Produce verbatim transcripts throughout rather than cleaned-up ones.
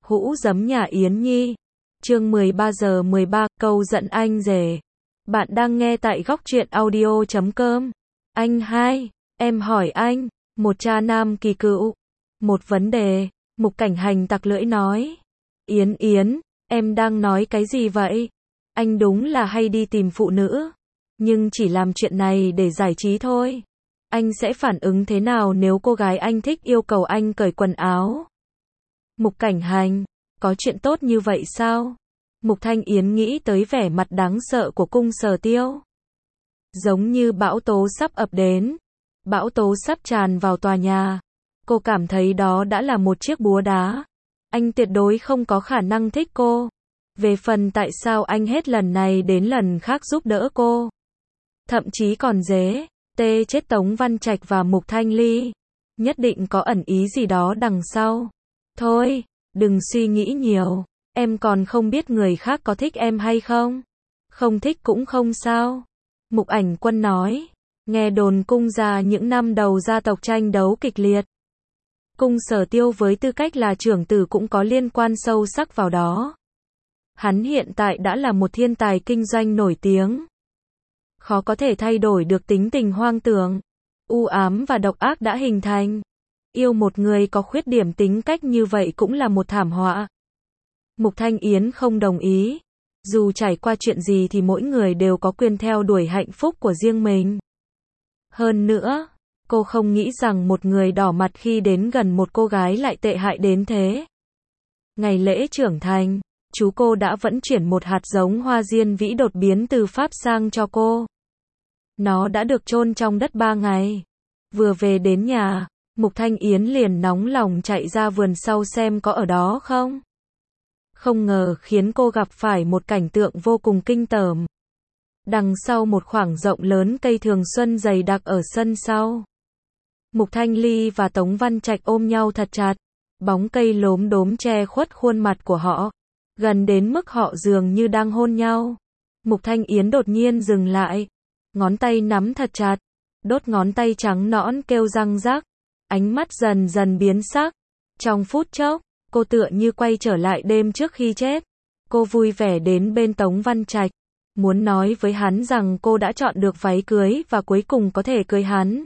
Hũ giấm nhà Yến Nhi. Chương mười ba giờ mười ba, câu giận anh rể. Bạn đang nghe tại góc truyện audio chấm com. Anh hai, em hỏi anh, một cha nam kỳ cựu. Một vấn đề, Mục Cảnh Hành tặc lưỡi nói. Yến Yến, em đang nói cái gì vậy? Anh đúng là hay đi tìm phụ nữ. Nhưng chỉ làm chuyện này để giải trí thôi. Anh sẽ phản ứng thế nào nếu cô gái anh thích yêu cầu anh cởi quần áo? Mục Cảnh Hành, có chuyện tốt như vậy sao? Mục Thanh Yến nghĩ tới vẻ mặt đáng sợ của cung Sở Tiêu. Giống như bão tố sắp ập đến. Bão tố sắp tràn vào tòa nhà. Cô cảm thấy đó đã là một chiếc búa đá. Anh tuyệt đối không có khả năng thích cô. Về phần tại sao anh hết lần này đến lần khác giúp đỡ cô. Thậm chí còn dế, tê chết Tống Văn Trạch và Mục Thanh Ly. Nhất định có ẩn ý gì đó đằng sau. Thôi, đừng suy nghĩ nhiều. Em còn không biết người khác có thích em hay không. Không thích cũng không sao. Mục Ảnh Quân nói. Nghe đồn cung gia những năm đầu gia tộc tranh đấu kịch liệt. Cung Sở Tiêu với tư cách là trưởng tử cũng có liên quan sâu sắc vào đó. Hắn hiện tại đã là một thiên tài kinh doanh nổi tiếng. Khó có thể thay đổi được tính tình hoang tưởng, u ám và độc ác đã hình thành. Yêu một người có khuyết điểm tính cách như vậy cũng là một thảm họa. Mục Thanh Yến không đồng ý. Dù trải qua chuyện gì thì mỗi người đều có quyền theo đuổi hạnh phúc của riêng mình. Hơn nữa, cô không nghĩ rằng một người đỏ mặt khi đến gần một cô gái lại tệ hại đến thế. Ngày lễ trưởng thành, chú cô đã vận chuyển một hạt giống hoa diên vĩ đột biến từ Pháp sang cho cô. Nó đã được chôn trong đất ba ngày. Vừa về đến nhà, Mục Thanh Yến liền nóng lòng chạy ra vườn sau xem có ở đó không. Không ngờ khiến cô gặp phải một cảnh tượng vô cùng kinh tởm. Đằng sau một khoảng rộng lớn cây thường xuân dày đặc ở sân sau. Mục Thanh Ly và Tống Văn Trạch ôm nhau thật chặt. Bóng cây lốm đốm che khuất khuôn mặt của họ. Gần đến mức họ dường như đang hôn nhau. Mục Thanh Yến đột nhiên dừng lại. Ngón tay nắm thật chặt. Đốt ngón tay trắng nõn kêu răng rắc. Ánh mắt dần dần biến sắc. Trong phút chốc, cô tựa như quay trở lại đêm trước khi chết. Cô vui vẻ đến bên Tống Văn Trạch. Muốn nói với hắn rằng cô đã chọn được váy cưới và cuối cùng có thể cưới hắn.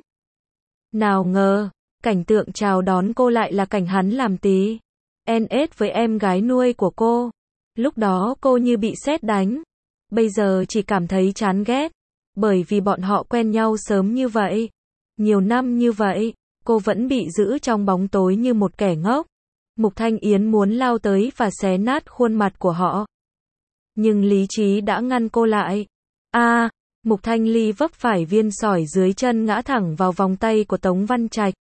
Nào ngờ, cảnh tượng chào đón cô lại là cảnh hắn làm tí. En ết với em gái nuôi của cô. Lúc đó cô như bị sét đánh. Bây giờ chỉ cảm thấy chán ghét. Bởi vì bọn họ quen nhau sớm như vậy. Nhiều năm như vậy, cô vẫn bị giữ trong bóng tối như một kẻ ngốc. Mục Thanh Yến muốn lao tới và xé nát khuôn mặt của họ. Nhưng lý trí đã ngăn cô lại. A, à, Mục Thanh Ly vấp phải viên sỏi dưới chân ngã thẳng vào vòng tay của Tống Văn Trạch.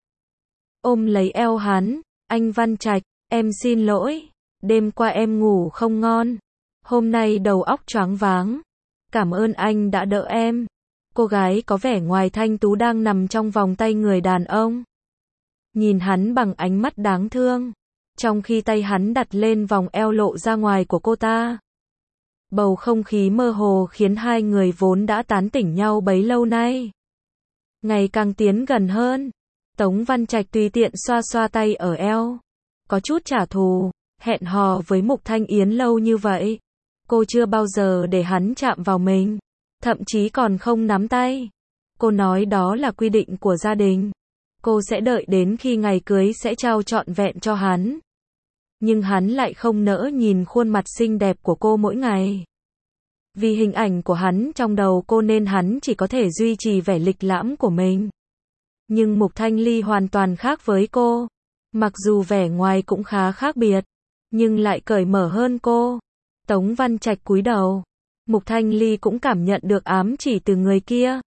Ôm lấy eo hắn, anh Văn Trạch, em xin lỗi. Đêm qua em ngủ không ngon. Hôm nay đầu óc choáng váng. Cảm ơn anh đã đỡ em. Cô gái có vẻ ngoài thanh tú đang nằm trong vòng tay người đàn ông. Nhìn hắn bằng ánh mắt đáng thương. Trong khi tay hắn đặt lên vòng eo lộ ra ngoài của cô ta. Bầu không khí mơ hồ khiến hai người vốn đã tán tỉnh nhau bấy lâu nay. Ngày càng tiến gần hơn. Tống Văn Trạch tùy tiện xoa xoa tay ở eo. Có chút trả thù. Hẹn hò với Mục Thanh Yến lâu như vậy. Cô chưa bao giờ để hắn chạm vào mình. Thậm chí còn không nắm tay. Cô nói đó là quy định của gia đình. Cô sẽ đợi đến khi ngày cưới sẽ trao trọn vẹn cho hắn. Nhưng hắn lại không nỡ nhìn khuôn mặt xinh đẹp của cô mỗi ngày. Vì hình ảnh của hắn trong đầu cô nên hắn chỉ có thể duy trì vẻ lịch lãm của mình. Nhưng Mục Thanh Ly hoàn toàn khác với cô. Mặc dù vẻ ngoài cũng khá khác biệt, nhưng lại cởi mở hơn cô. Tống Văn Trạch cúi đầu. Mục Thanh Ly cũng cảm nhận được ám chỉ từ người kia.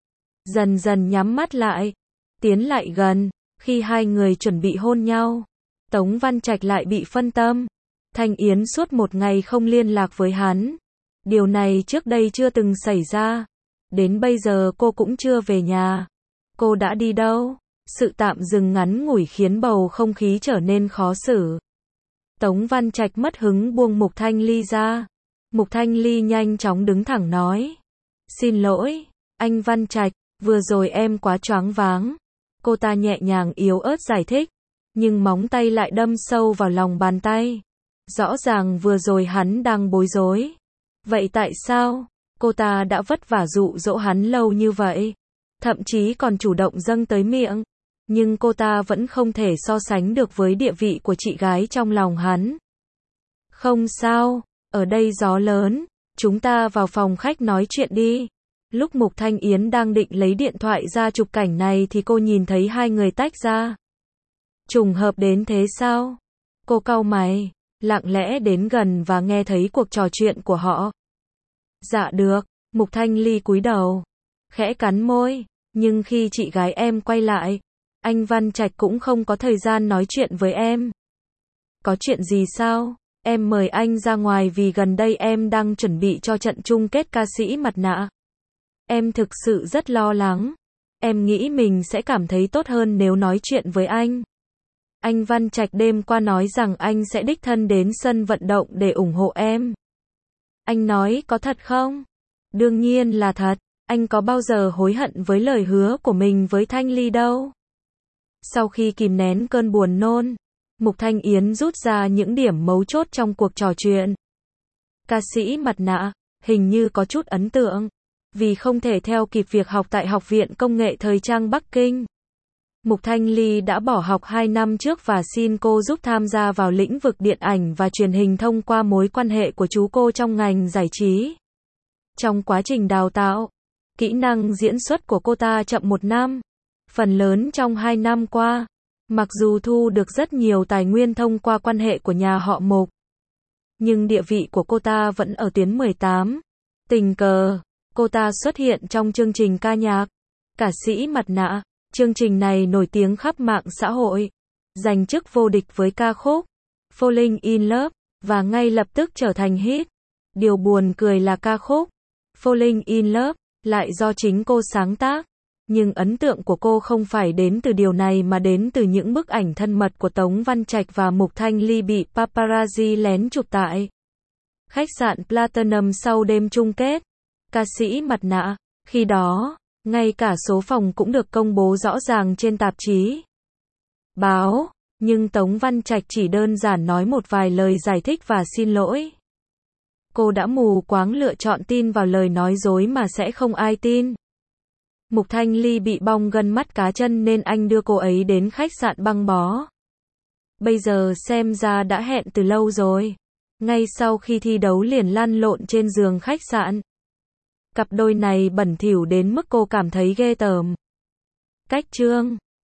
Dần dần nhắm mắt lại. Tiến lại gần. Khi hai người chuẩn bị hôn nhau, Tống Văn Trạch lại bị phân tâm. Thanh Yến suốt một ngày không liên lạc với hắn. Điều này trước đây chưa từng xảy ra. Đến bây giờ cô cũng chưa về nhà. Cô đã đi đâu? Sự tạm dừng ngắn ngủi khiến bầu không khí trở nên khó xử. Tống Văn Trạch mất hứng buông Mục Thanh Ly ra. Mục Thanh Ly nhanh chóng đứng thẳng nói. Xin lỗi, anh Văn Trạch, vừa rồi em quá choáng váng. Cô ta nhẹ nhàng yếu ớt giải thích. Nhưng móng tay lại đâm sâu vào lòng bàn tay. Rõ ràng vừa rồi hắn đang bối rối. Vậy tại sao? Cô ta đã vất vả dụ dỗ hắn lâu như vậy. Thậm chí còn chủ động dâng tới miệng. Nhưng cô ta vẫn không thể so sánh được với địa vị của chị gái trong lòng hắn. Không sao, ở đây gió lớn, chúng ta vào phòng khách nói chuyện đi. Lúc Mục Thanh Yến đang định lấy điện thoại ra chụp cảnh này thì cô nhìn thấy hai người tách ra. Trùng hợp đến thế sao? Cô cau mày, lặng lẽ đến gần và nghe thấy cuộc trò chuyện của họ. Dạ được, Mục Thanh Ly cúi đầu, khẽ cắn môi, nhưng khi chị gái em quay lại, anh Văn Trạch cũng không có thời gian nói chuyện với em. Có chuyện gì sao? Em mời anh ra ngoài vì gần đây em đang chuẩn bị cho trận chung kết ca sĩ mặt nạ. Em thực sự rất lo lắng. Em nghĩ mình sẽ cảm thấy tốt hơn nếu nói chuyện với anh. Anh Văn Trạch đêm qua nói rằng anh sẽ đích thân đến sân vận động để ủng hộ em. Anh nói có thật không? Đương nhiên là thật. Anh có bao giờ hối hận với lời hứa của mình với Thanh Ly đâu. Sau khi kìm nén cơn buồn nôn, Mục Thanh Yến rút ra những điểm mấu chốt trong cuộc trò chuyện. Ca sĩ mặt nạ, hình như có chút ấn tượng. Vì không thể theo kịp việc học tại Học viện Công nghệ Thời trang Bắc Kinh. Mục Thanh Ly đã bỏ học hai năm trước và xin cô giúp tham gia vào lĩnh vực điện ảnh và truyền hình thông qua mối quan hệ của chú cô trong ngành giải trí. Trong quá trình đào tạo, kỹ năng diễn xuất của cô ta chậm một năm. Phần lớn trong hai năm qua, mặc dù thu được rất nhiều tài nguyên thông qua quan hệ của nhà họ Mục, nhưng địa vị của cô ta vẫn ở tuyến mười tám. Tình cờ, cô ta xuất hiện trong chương trình ca nhạc, Ca sĩ mặt nạ. Chương trình này nổi tiếng khắp mạng xã hội, giành chức vô địch với ca khúc Falling in Love, và ngay lập tức trở thành hit. Điều buồn cười là ca khúc Falling in Love lại do chính cô sáng tác, nhưng ấn tượng của cô không phải đến từ điều này mà đến từ những bức ảnh thân mật của Tống Văn Trạch và Mục Thanh Ly bị paparazzi lén chụp tại khách sạn Platinum sau đêm chung kết Ca sĩ mặt nạ. Khi đó, ngay cả số phòng cũng được công bố rõ ràng trên tạp chí báo, nhưng Tống Văn Trạch chỉ đơn giản nói một vài lời giải thích và xin lỗi. Cô đã mù quáng lựa chọn tin vào lời nói dối mà sẽ không ai tin. Mục Thanh Ly bị bong gân mắt cá chân nên anh đưa cô ấy đến khách sạn băng bó. Bây giờ xem ra đã hẹn từ lâu rồi. Ngay sau khi thi đấu liền lăn lộn trên giường khách sạn. Cặp đôi này bẩn thỉu đến mức cô cảm thấy ghê tởm. Cách chương